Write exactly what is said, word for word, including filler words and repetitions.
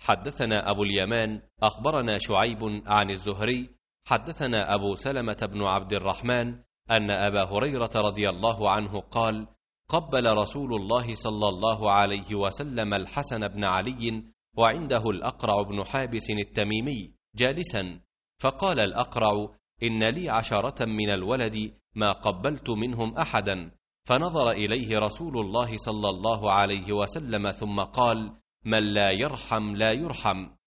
حدثنا أبو اليمان أخبرنا شعيب عن الزهري حدثنا أبو سلمة بن عبد الرحمن أن أبا هريرة رضي الله عنه قال: قبل رسول الله صلى الله عليه وسلم الحسن بن علي وعنده الأقرع بن حابس التميمي جالسا، فقال الأقرع: إن لي عشرة من الولد ما قبلت منهم أحدا، فنظر إليه رسول الله صلى الله عليه وسلم ثم قال: من لا يرحم لا يرحم.